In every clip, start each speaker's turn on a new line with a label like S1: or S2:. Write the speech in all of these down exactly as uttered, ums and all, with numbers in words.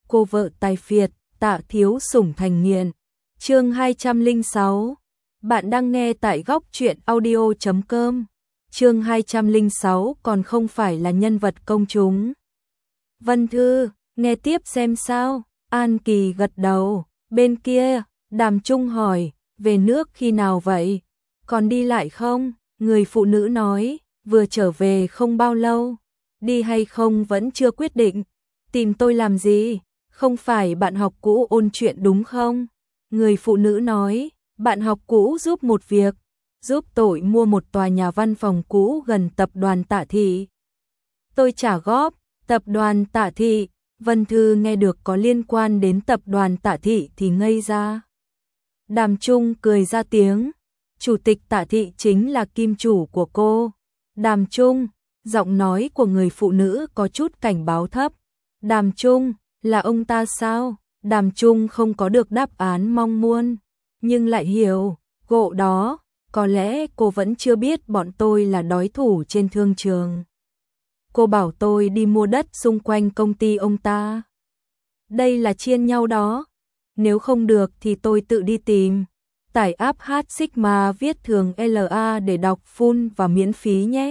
S1: cô vợ tài phiệt, Tạ Thiếu Sủng thành nghiện. Chương hai trăm lẻ sáu. Bạn đang nghe tại góc truyện audio chấm com. Chương hai trăm lẻ sáu còn không phải là nhân vật công chúng. Vân Thư, nghe tiếp xem sao? An Kỳ gật đầu. Bên kia, Đàm Trung hỏi, về nước khi nào vậy? Còn đi lại không? Người phụ nữ nói, vừa trở về không bao lâu. Đi hay không vẫn chưa quyết định. Tìm tôi làm gì? Không phải bạn học cũ ôn chuyện đúng không? Người phụ nữ nói, bạn học cũ giúp một việc, giúp tôi mua một tòa nhà văn phòng cũ gần tập đoàn Tạ Thị. Tôi trả góp. Tập đoàn Tạ Thị. Vân Thư nghe được có liên quan đến tập đoàn Tạ Thị thì ngây ra. Đàm Trung cười ra tiếng. Chủ tịch Tạ Thị chính là kim chủ của cô. Đàm Trung, giọng nói của người phụ nữ có chút cảnh báo thấp. Đàm Trung, là ông ta sao? Đàm Trung không có được đáp án mong muốn, nhưng lại hiểu, gộ đó, có lẽ cô vẫn chưa biết bọn tôi là đối thủ trên thương trường. Cô bảo tôi đi mua đất xung quanh công ty ông ta. Đây là chiên nhau đó. Nếu không được thì tôi tự đi tìm. Tải app H Sigma viết thường L A để đọc full và miễn phí nhé.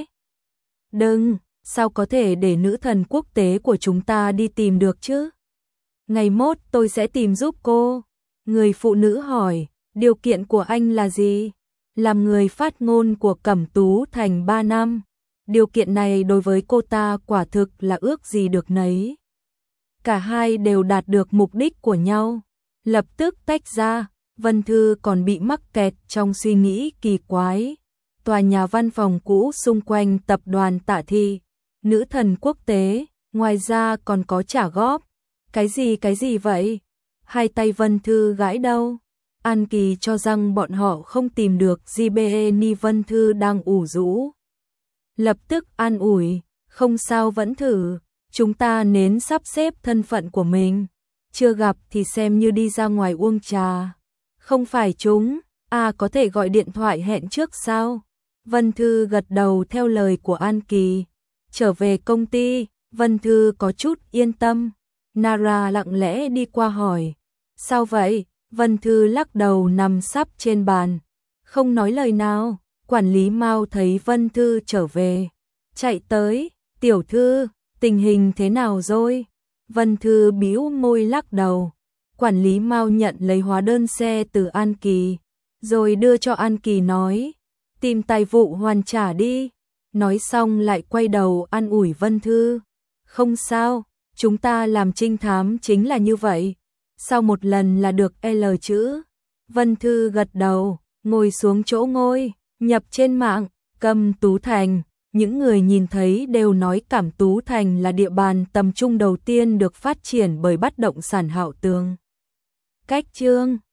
S1: Đừng, sao có thể để nữ thần quốc tế của chúng ta đi tìm được chứ? Ngày mốt tôi sẽ tìm giúp cô. Người phụ nữ hỏi, điều kiện của anh là gì? Làm người phát ngôn của Cẩm Tú Thành ba năm. Điều kiện này đối với cô ta quả thực là ước gì được nấy. Cả hai đều đạt được mục đích của nhau. Lập tức tách ra, Vân Thư còn bị mắc kẹt trong suy nghĩ kỳ quái. Tòa nhà văn phòng cũ xung quanh tập đoàn Tạ Thị, nữ thần quốc tế, ngoài ra còn có trả góp. Cái gì cái gì vậy? Hai tay Vân Thư gãi đâu? An Kỳ cho rằng bọn họ không tìm được giê bê e ni Vân Thư đang ủ rũ. Lập tức an ủi, không sao vẫn thử, chúng ta nên sắp xếp thân phận của mình. Chưa gặp thì xem như đi ra ngoài uống trà. Không phải chúng, à có thể gọi điện thoại hẹn trước sao? Vân Thư gật đầu theo lời của An Kỳ. Trở về công ty, Vân Thư có chút yên tâm. Nara lặng lẽ đi qua hỏi, sao vậy? Vân Thư lắc đầu nằm sấp trên bàn, không nói lời nào. Quản lý Mao thấy Vân Thư trở về, chạy tới, tiểu thư, tình hình thế nào rồi? Vân Thư bĩu môi lắc đầu. Quản lý Mao nhận lấy hóa đơn xe từ An Kỳ, rồi đưa cho An Kỳ nói, tìm tài vụ hoàn trả đi. Nói xong lại quay đầu an ủi Vân Thư, không sao, chúng ta làm trinh thám chính là như vậy. Sau một lần là được L chữ. Vân Thư gật đầu, ngồi xuống chỗ ngồi, nhập trên mạng, Cẩm Tú Thành. Những người nhìn thấy đều nói Cẩm Tú Thành là địa bàn tầm trung đầu tiên được phát triển bởi bất động sản Hạo Tường. Cách chương